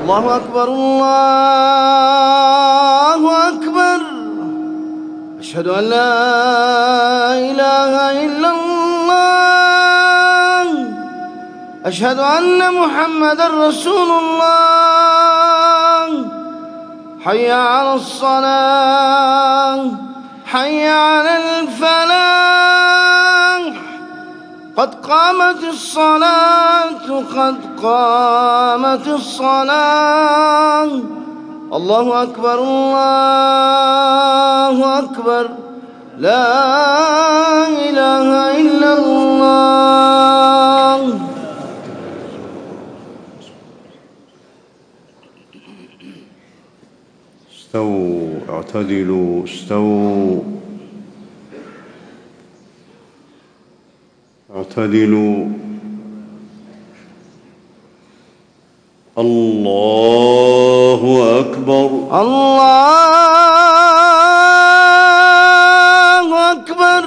الله أكبر الله أكبر. أشهد أن لا إله إلا الله. أشهد أن محمدًا رسول الله. حي على الصلاة، حي على الفلاح. قد قامت الصلاة، قد قامت الصلاة. الله أكبر الله أكبر. لا إله إلا الله. استووا اعتدلوا استووا اعتدلوا. الله أكبر الله أكبر.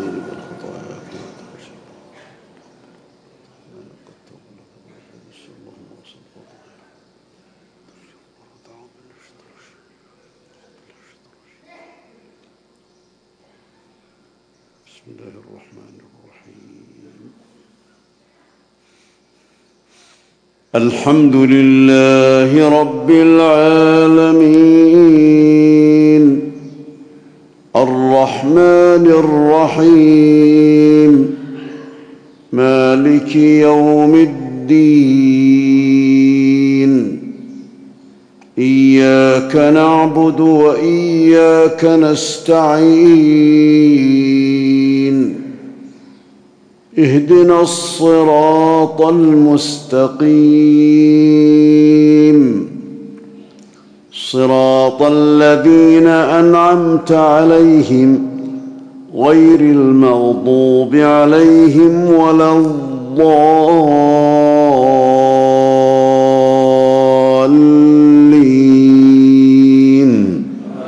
بسم الله الرحمن الرحيم. الحمد لله رب العالمين، الرحمن الرحيم، مالك يوم الدين. إياك نعبد وإياك نستعين. اهدنا الصراط المستقيم، صراط الذين أنعمت عليهم غير المغضوب عليهم ولا الضالين.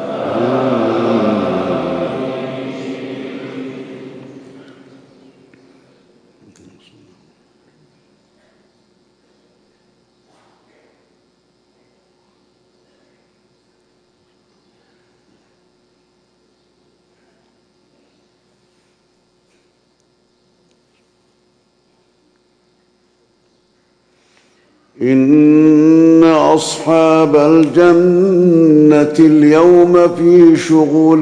إن أصحاب الجنة اليوم في شغل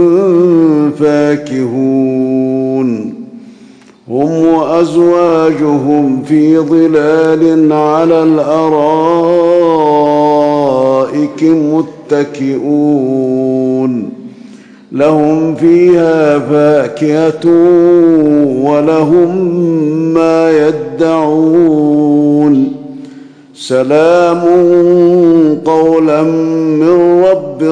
فاكهون، هم وأزواجهم في ظلال على الأرائك متكئون. لهم فيها فاكهة ولهم ما يدعون. سلام قولا من رب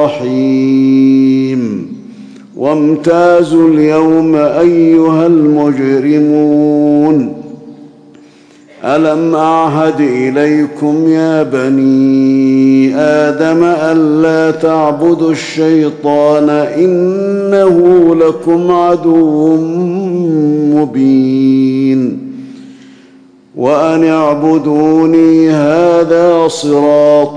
رحيم. وامتازوا اليوم أيها المجرمون. ألم أعهد إليكم يا بني آدم ألا تعبدوا الشيطان إنه لكم عدو مبين. وأن اعبدوني هذا صراط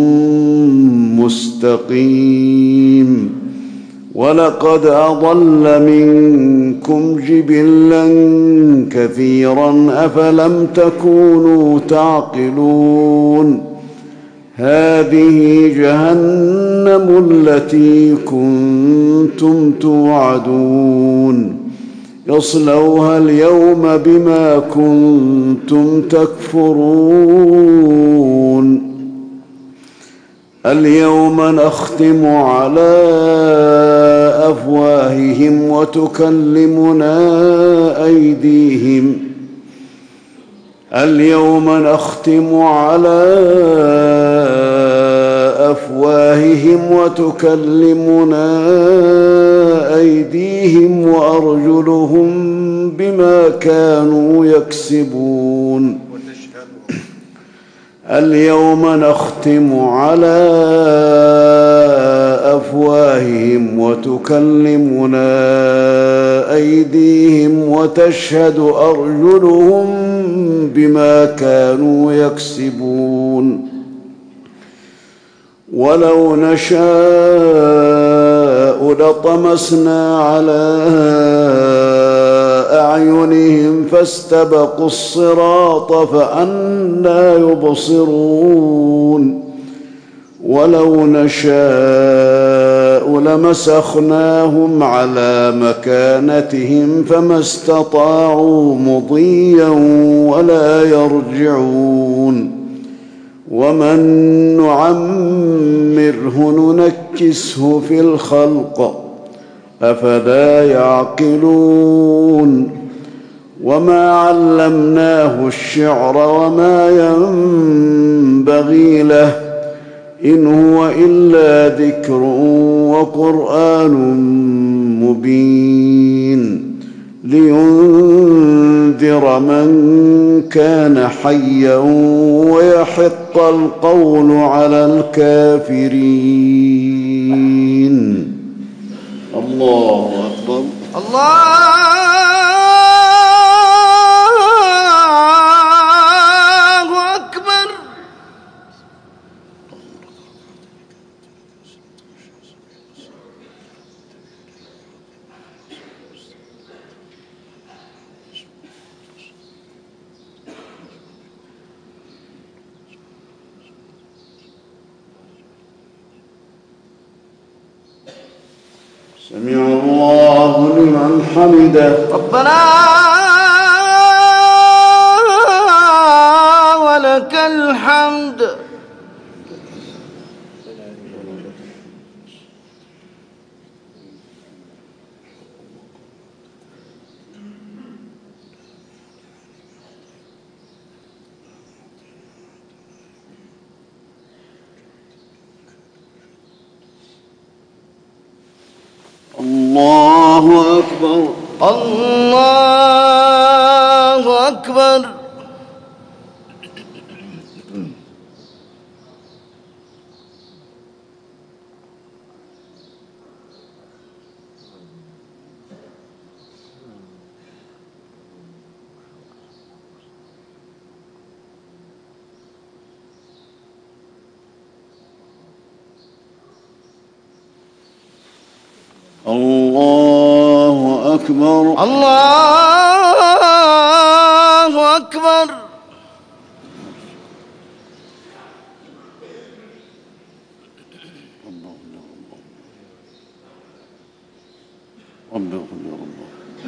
مستقيم. ولقد أضل منكم جبلا كثيرا أفلم تكونوا تعقلون. هذه جهنم التي كنتم توعدون. يصلوها اليوم بما كنتم تكفرون. اليوم نختم على أفواههم وتكلمنا أيديهم. اليوم نختم على أفواههم وتكلمنا أيديهم وأرجلهم بما كانوا يكسبون. اليوم نختم على أفواههم وتكلمنا أيديهم وتشهد أرجلهم بما كانوا يكسبون. ولو نشاء لطمسنا على أعينهم فاستبقوا الصراط فأنى يبصرون ولو نشاء لمسخناهم على مكانتهم فما استطاعوا مضيا ولا يرجعون ومن نعمره ننكسه في الخلق أفلا يعقلون وما علمناه الشعر وما ينبغي له إن هو إلا ذكر وقرآن مبين لينذر من كان حيا ويحق القول على الكافرين. الله أكبر. الله أكبر. سمع الله لمن حمده. ربنا ولك الحمد. الله أكبر. الله أكبر. الله أكبر. الله أكبر. رب اغفر يا رب.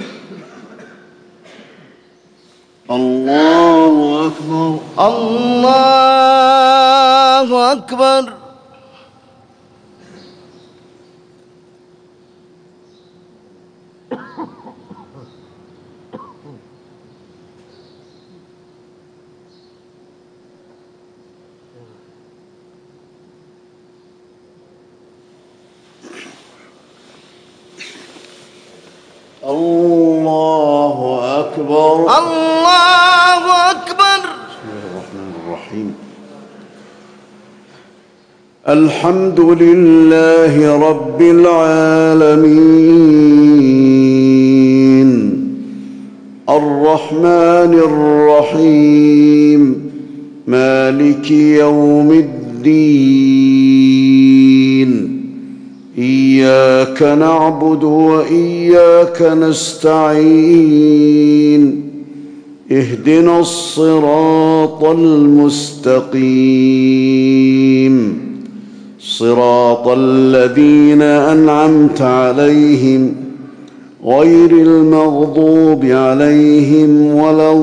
الله أكبر. الله أكبر. الله أكبر. الله أكبر. بسم الله الرحمن الرحيم. الحمد لله رب العالمين الرحمن الرحيم مالك يوم الدين إياك نعبد وإياك نستعين اهدنا الصراط المستقيم صراط الذين أنعمت عليهم غير المغضوب عليهم ولا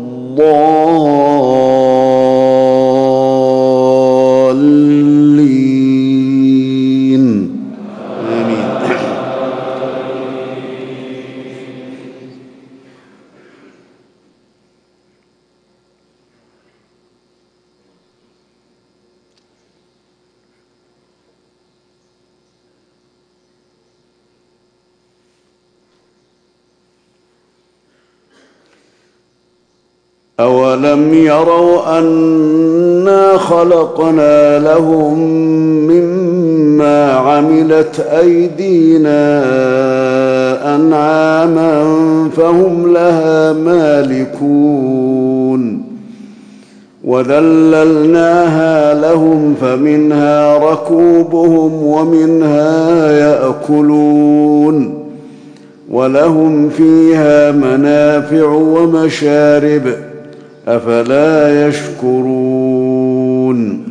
الضالين آمين. أولم يروا أنا خلقنا لهم مما عملت أيدينا أنعاما فهم لها مالكون وذللناها لهم فمنها ركوبهم ومنها يأكلون ولهم فيها منافع ومشارب أفلا يشكرون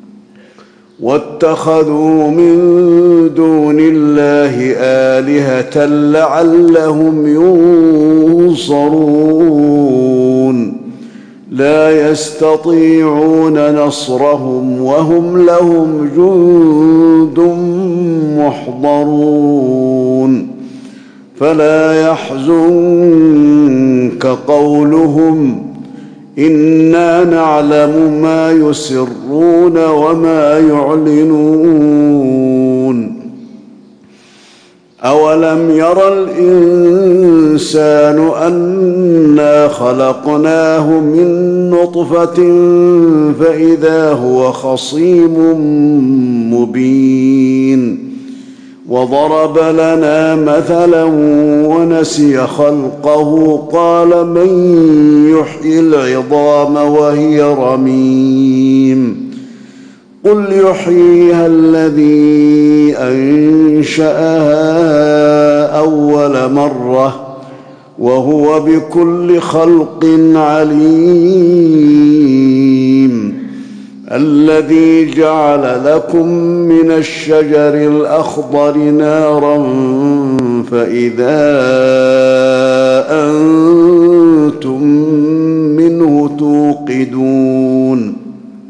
واتخذوا من دون الله آلهة لعلهم ينصرون لا يستطيعون نصرهم وهم لهم جند محضرون فلا يحزنك قولهم إنا نعلم ما يسرون وما يعلنون أولم ير الإنسان أنا خلقناه من نطفة فإذا هو خصيم مبين وضرب لنا مثلا ونسي خلقه قال من يحيي العظام وهي رميم قل يحييها الذي أنشأها أول مرة وهو بكل خلق عليم الذي جعل لكم من الشجر الأخضر نارا فإذا أنتم منه توقدون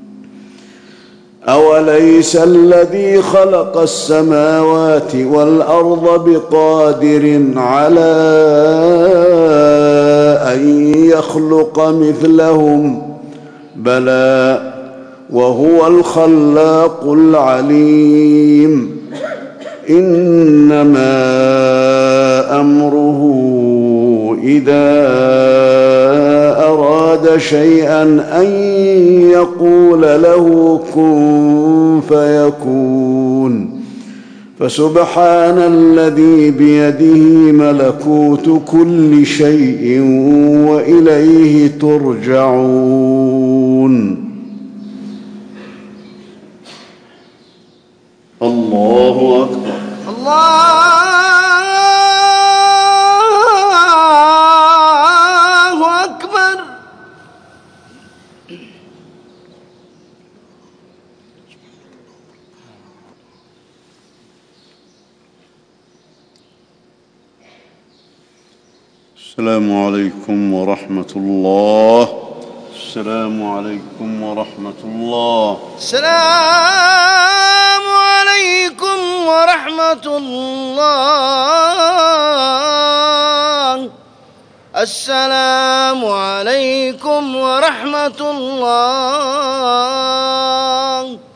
أوليس الذي خلق السماوات والأرض بقادر على أن يخلق مثلهم بلى وهو الخلاق العليم إنما أمره إذا أراد شيئا أن يقول له كن فيكون فسبحان الذي بيده ملكوت كل شيء وإليه ترجعون الله أكبر الله أكبر. السلام عليكم ورحمة الله. السلام عليكم ورحمة الله. السلام عليكم ورحمة الله. السلام عليكم ورحمة الله.